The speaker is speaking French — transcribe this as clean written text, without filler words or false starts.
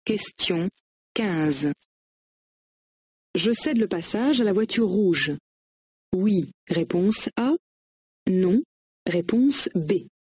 Question 15. Je cède le passage à la voiture rouge. Oui, réponse A. Non, réponse B.